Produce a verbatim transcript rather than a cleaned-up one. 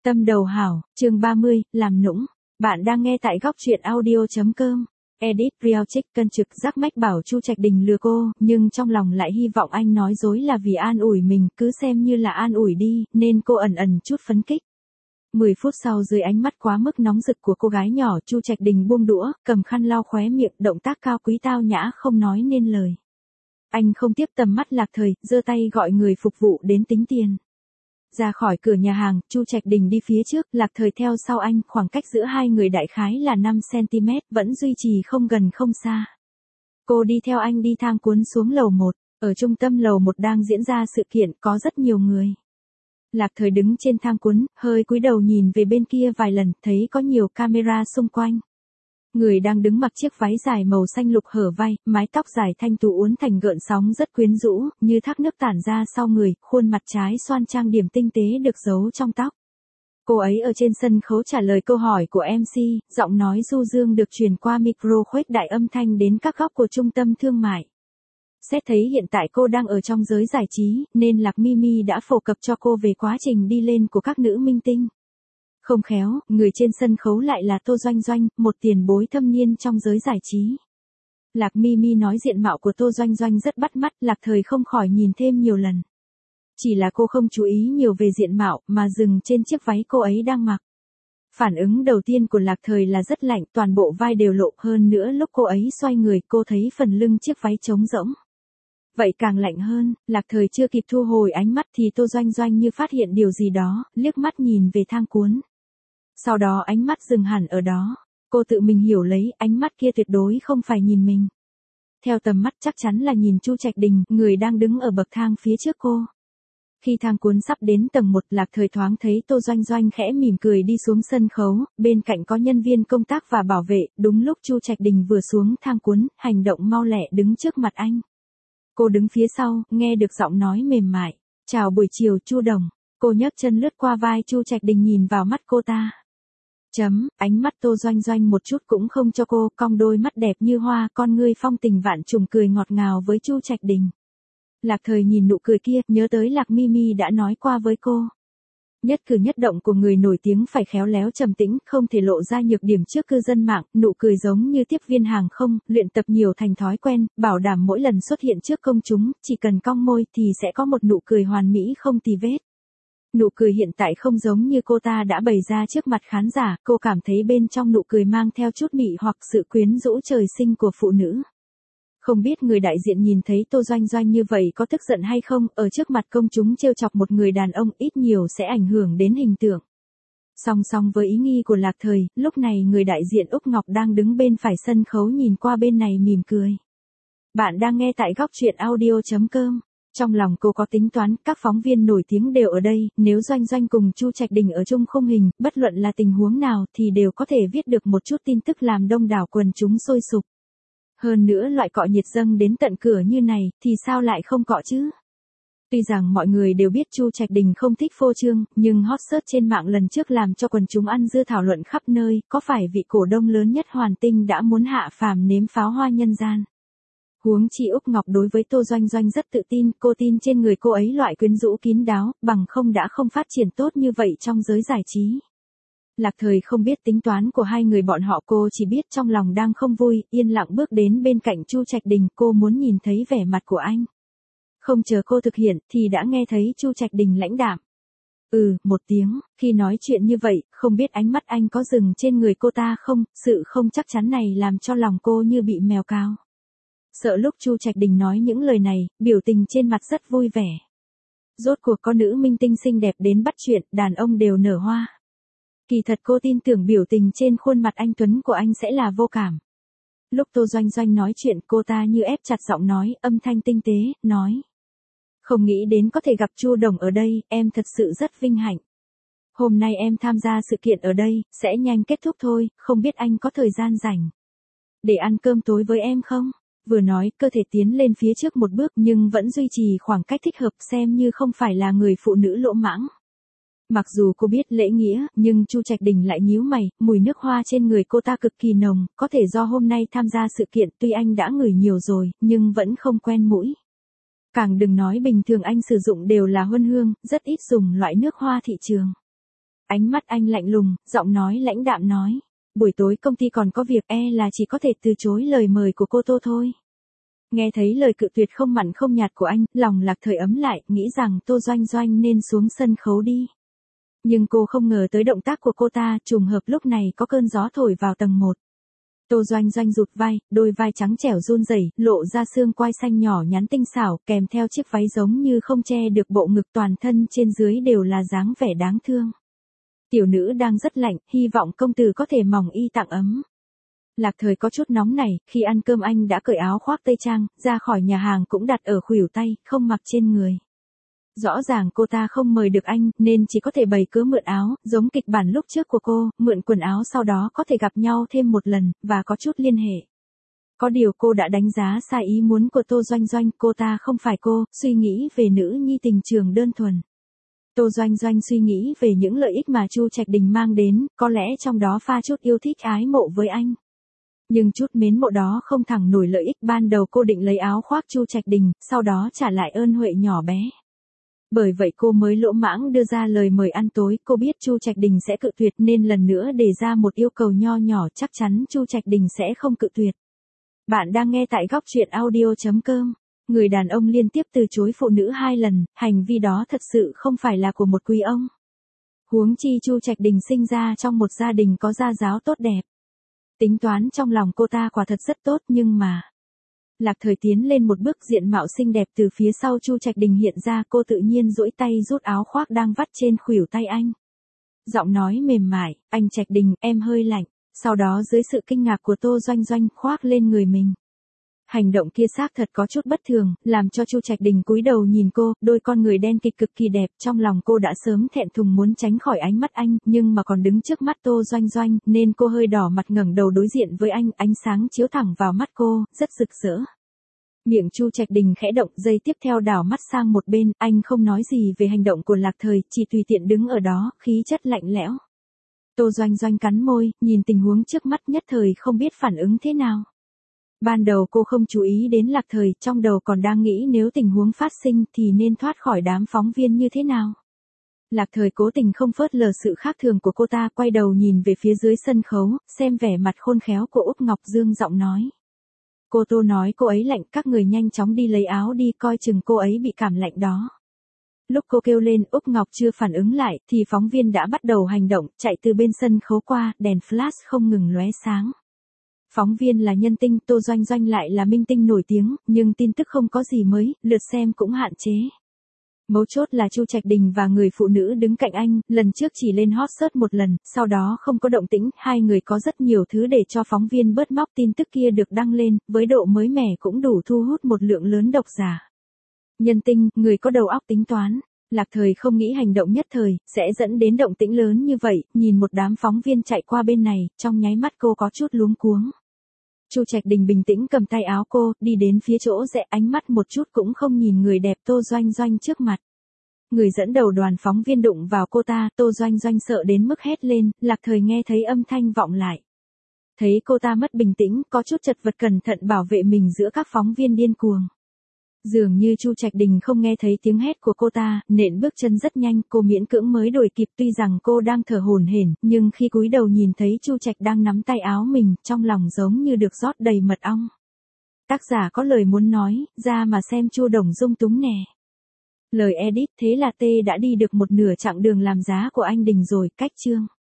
Tâm đầu hảo, chương ba mươi, làm nũng. Bạn đang nghe tại góc truyện audio.com. Edit Real Chicken trực giác mách bảo Chu Trạch Đình lừa cô, nhưng trong lòng lại hy vọng anh nói dối là vì an ủi mình, cứ xem như là an ủi đi, nên cô ẩn ẩn chút phấn kích. Mười phút sau dưới ánh mắt quá mức nóng rực của cô gái nhỏ, Chu Trạch Đình buông đũa, cầm khăn lau khóe miệng, động tác cao quý tao nhã không nói nên lời. Anh không tiếp tầm mắt Lạc Thời, giơ tay gọi người phục vụ đến tính tiền. Ra khỏi cửa nhà hàng, Chu Trạch Đình đi phía trước, Lạc Thời theo sau anh, khoảng cách giữa hai người đại khái là năm xăng-ti-mét, vẫn duy trì không gần không xa. Cô đi theo anh đi thang cuốn xuống lầu một, ở trung tâm lầu một đang diễn ra sự kiện, có rất nhiều người. Lạc Thời đứng trên thang cuốn, hơi cúi đầu nhìn về bên kia vài lần, thấy có nhiều camera xung quanh. Người đang đứng mặc chiếc váy dài màu xanh lục hở vai, mái tóc dài thanh tú uốn thành gợn sóng rất quyến rũ, như thác nước tản ra sau người, khuôn mặt trái xoan trang điểm tinh tế được giấu trong tóc. Cô ấy ở trên sân khấu trả lời câu hỏi của em xê, giọng nói du dương được truyền qua micro khuếch đại âm thanh đến các góc của trung tâm thương mại. Xét thấy hiện tại cô đang ở trong giới giải trí, nên Lạc Mimi đã phổ cập cho cô về quá trình đi lên của các nữ minh tinh. Không khéo, người trên sân khấu lại là Tô Doanh Doanh, một tiền bối thâm niên trong giới giải trí. Lạc Mimi nói diện mạo của Tô Doanh Doanh rất bắt mắt, Lạc Thời không khỏi nhìn thêm nhiều lần. Chỉ là cô không chú ý nhiều về diện mạo, mà dừng trên chiếc váy cô ấy đang mặc. Phản ứng đầu tiên của Lạc Thời là rất lạnh, toàn bộ vai đều lộ, hơn nữa lúc cô ấy xoay người, cô thấy phần lưng chiếc váy trống rỗng. Vậy càng lạnh hơn, Lạc Thời chưa kịp thu hồi ánh mắt thì Tô Doanh Doanh như phát hiện điều gì đó, liếc mắt nhìn về thang cuốn. Sau đó ánh mắt dừng hẳn ở đó, cô tự mình hiểu lấy, ánh mắt kia tuyệt đối không phải nhìn mình. Theo tầm mắt chắc chắn là nhìn Chu Trạch Đình, người đang đứng ở bậc thang phía trước cô. Khi thang cuốn sắp đến tầng một, Lạc Thời thoáng thấy Tô Doanh Doanh khẽ mỉm cười đi xuống sân khấu, bên cạnh có nhân viên công tác và bảo vệ, đúng lúc Chu Trạch Đình vừa xuống thang cuốn, hành động mau lẹ đứng trước mặt anh. Cô đứng phía sau, nghe được giọng nói mềm mại, "Chào buổi chiều Chu Đồng." Cô nhấc chân lướt qua vai Chu Trạch Đình nhìn vào mắt cô ta. Chấm, ánh mắt Tô Doanh Doanh một chút cũng không cho cô, cong đôi mắt đẹp như hoa, con ngươi phong tình vạn trùng cười ngọt ngào với Chu Trạch Đình. Lạc Thời nhìn nụ cười kia, nhớ tới Lạc Mimi đã nói qua với cô. Nhất cử nhất động của người nổi tiếng phải khéo léo trầm tĩnh, không thể lộ ra nhược điểm trước cư dân mạng, nụ cười giống như tiếp viên hàng không, luyện tập nhiều thành thói quen, bảo đảm mỗi lần xuất hiện trước công chúng, chỉ cần cong môi thì sẽ có một nụ cười hoàn mỹ không tì vết. Nụ cười hiện tại không giống như cô ta đã bày ra trước mặt khán giả, cô cảm thấy bên trong nụ cười mang theo chút mị hoặc sự quyến rũ trời sinh của phụ nữ. Không biết người đại diện nhìn thấy Tô Doanh Doanh như vậy có tức giận hay không, ở trước mặt công chúng trêu chọc một người đàn ông ít nhiều sẽ ảnh hưởng đến hình tượng. Song song với ý nghi của Lạc Thời, lúc này người đại diện Úc Ngọc đang đứng bên phải sân khấu nhìn qua bên này mỉm cười. Bạn đang nghe tại góc truyện audio.com. Trong lòng cô có tính toán, các phóng viên nổi tiếng đều ở đây, nếu Doanh Doanh cùng Chu Trạch Đình ở chung khung hình, bất luận là tình huống nào thì đều có thể viết được một chút tin tức làm đông đảo quần chúng sôi sục. Hơn nữa loại cọ nhiệt dâng đến tận cửa như này, thì sao lại không cọ chứ? Tuy rằng mọi người đều biết Chu Trạch Đình không thích phô trương, nhưng hot search trên mạng lần trước làm cho quần chúng ăn dưa thảo luận khắp nơi, có phải vị cổ đông lớn nhất Hoàn Tinh đã muốn hạ phàm nếm pháo hoa nhân gian? Huống chi Úc Ngọc đối với Tô Doanh Doanh rất tự tin, cô tin trên người cô ấy loại quyến rũ kín đáo, bằng không đã không phát triển tốt như vậy trong giới giải trí. Lạc Thời không biết tính toán của hai người bọn họ, cô chỉ biết trong lòng đang không vui, yên lặng bước đến bên cạnh Chu Trạch Đình, cô muốn nhìn thấy vẻ mặt của anh. Không chờ cô thực hiện, thì đã nghe thấy Chu Trạch Đình lãnh đạm. Ừ, một tiếng, khi nói chuyện như vậy, không biết ánh mắt anh có dừng trên người cô ta không, sự không chắc chắn này làm cho lòng cô như bị mèo cào. Sợ lúc Chu Trạch Đình nói những lời này, biểu tình trên mặt rất vui vẻ. Rốt cuộc có nữ minh tinh xinh đẹp đến bắt chuyện, đàn ông đều nở hoa. Kỳ thật cô tin tưởng biểu tình trên khuôn mặt anh tuấn của anh sẽ là vô cảm. Lúc Tô Doanh Doanh nói chuyện, cô ta như ép chặt giọng nói, âm thanh tinh tế, nói. Không nghĩ đến có thể gặp Chu Đồng ở đây, em thật sự rất vinh hạnh. Hôm nay em tham gia sự kiện ở đây, sẽ nhanh kết thúc thôi, không biết anh có thời gian rảnh để ăn cơm tối với em không? Vừa nói, cơ thể tiến lên phía trước một bước nhưng vẫn duy trì khoảng cách thích hợp, xem như không phải là người phụ nữ lỗ mãng. Mặc dù cô biết lễ nghĩa, nhưng Chu Trạch Đình lại nhíu mày, mùi nước hoa trên người cô ta cực kỳ nồng, có thể do hôm nay tham gia sự kiện, tuy anh đã ngửi nhiều rồi, nhưng vẫn không quen mũi. Càng đừng nói bình thường anh sử dụng đều là huân hương, rất ít dùng loại nước hoa thị trường. Ánh mắt anh lạnh lùng, giọng nói lãnh đạm nói. Buổi tối công ty còn có việc, e là chỉ có thể từ chối lời mời của cô Tô thôi. Nghe thấy lời cự tuyệt không mặn không nhạt của anh, lòng Lạc Thời ấm lại, nghĩ rằng Tô Doanh Doanh nên xuống sân khấu đi. Nhưng cô không ngờ tới động tác của cô ta, trùng hợp lúc này có cơn gió thổi vào tầng một. Tô Doanh Doanh rụt vai, đôi vai trắng trẻo run rẩy, lộ ra xương quai xanh nhỏ nhắn tinh xảo, kèm theo chiếc váy giống như không che được bộ ngực, toàn thân trên dưới đều là dáng vẻ đáng thương. Tiểu nữ đang rất lạnh, hy vọng công tử có thể mỏng y tặng ấm. Lạc Thời có chút nóng nảy, khi ăn cơm anh đã cởi áo khoác tây trang, ra khỏi nhà hàng cũng đặt ở khuỷu tay, không mặc trên người. Rõ ràng cô ta không mời được anh, nên chỉ có thể bày cớ mượn áo, giống kịch bản lúc trước của cô, mượn quần áo sau đó có thể gặp nhau thêm một lần, và có chút liên hệ. Có điều cô đã đánh giá sai ý muốn của Tô Doanh Doanh, cô ta không phải cô, suy nghĩ về nữ nhi tình trường đơn thuần. Tô Doanh Doanh suy nghĩ về những lợi ích mà Chu Trạch Đình mang đến, có lẽ trong đó pha chút yêu thích ái mộ với anh. Nhưng chút mến mộ đó không thẳng nổi lợi ích, ban đầu cô định lấy áo khoác Chu Trạch Đình, sau đó trả lại ơn huệ nhỏ bé. Bởi vậy cô mới lỗ mãng đưa ra lời mời ăn tối, cô biết Chu Trạch Đình sẽ cự tuyệt nên lần nữa đề ra một yêu cầu nho nhỏ, chắc chắn Chu Trạch Đình sẽ không cự tuyệt. Bạn đang nghe tại góc truyện audio chấm com. Người đàn ông liên tiếp từ chối phụ nữ hai lần, hành vi đó thật sự không phải là của một quý ông. Huống chi Chu Trạch Đình sinh ra trong một gia đình có gia giáo tốt đẹp. Tính toán trong lòng cô ta quả thật rất tốt, nhưng mà... Lạc Thời tiến lên một bước, diện mạo xinh đẹp từ phía sau Chu Trạch Đình hiện ra, cô tự nhiên duỗi tay rút áo khoác đang vắt trên khuỷu tay anh. Giọng nói mềm mại, anh Trạch Đình, em hơi lạnh, sau đó dưới sự kinh ngạc của Tô Doanh Doanh khoác lên người mình. Hành động kia xác thật có chút bất thường, làm cho Chu Trạch Đình cúi đầu nhìn cô, đôi con người đen kịt cực kỳ đẹp, trong lòng cô đã sớm thẹn thùng muốn tránh khỏi ánh mắt anh, nhưng mà còn đứng trước mắt Tô Doanh Doanh, nên cô hơi đỏ mặt ngẩng đầu đối diện với anh, ánh sáng chiếu thẳng vào mắt cô, rất rực rỡ. Miệng Chu Trạch Đình khẽ động, giây tiếp theo đảo mắt sang một bên, anh không nói gì về hành động của Lạc Thời, chỉ tùy tiện đứng ở đó, khí chất lạnh lẽo. Tô Doanh Doanh cắn môi, nhìn tình huống trước mắt nhất thời không biết phản ứng thế nào. Ban đầu cô không chú ý đến Lạc Thời, trong đầu còn đang nghĩ nếu tình huống phát sinh thì nên thoát khỏi đám phóng viên như thế nào. Lạc Thời cố tình không phớt lờ sự khác thường của cô ta, quay đầu nhìn về phía dưới sân khấu, xem vẻ mặt khôn khéo của Úc Ngọc Dương, giọng nói. Cô Tô nói cô ấy lạnh, các người nhanh chóng đi lấy áo đi, coi chừng cô ấy bị cảm lạnh đó. Lúc cô kêu lên, Úc Ngọc chưa phản ứng lại, thì phóng viên đã bắt đầu hành động, chạy từ bên sân khấu qua, đèn flash không ngừng lóe sáng. Phóng viên là nhân tinh, Tô Doanh Doanh lại là minh tinh nổi tiếng, nhưng tin tức không có gì mới, lượt xem cũng hạn chế. Mấu chốt là Chu Trạch Đình và người phụ nữ đứng cạnh anh, lần trước chỉ lên hot search một lần, sau đó không có động tĩnh, hai người có rất nhiều thứ để cho phóng viên bớt móc, tin tức kia được đăng lên, với độ mới mẻ cũng đủ thu hút một lượng lớn độc giả. Nhân tinh, người có đầu óc tính toán. Lạc Thời không nghĩ hành động nhất thời sẽ dẫn đến động tĩnh lớn như vậy, nhìn một đám phóng viên chạy qua bên này, trong nháy mắt cô có chút luống cuống. Chu Trạch Đình bình tĩnh cầm tay áo cô, đi đến phía chỗ rẽ, ánh mắt một chút cũng không nhìn người đẹp Tô Doanh Doanh trước mặt. Người dẫn đầu đoàn phóng viên đụng vào cô ta, Tô Doanh Doanh sợ đến mức hét lên, Lạc Thời nghe thấy âm thanh vọng lại. Thấy cô ta mất bình tĩnh, có chút chật vật cẩn thận bảo vệ mình giữa các phóng viên điên cuồng. Dường như Chu Trạch Đình không nghe thấy tiếng hét của cô ta, nện bước chân rất nhanh, cô miễn cưỡng mới đuổi kịp, tuy rằng cô đang thở hổn hển, nhưng khi cúi đầu nhìn thấy Chu Trạch đang nắm tay áo mình, trong lòng giống như được rót đầy mật ong. Tác giả có lời muốn nói, ra mà xem Chu Đồng Dung túng nè. Lời edit, thế là T đã đi được một nửa chặng đường làm giá của anh Đình rồi, cách chương.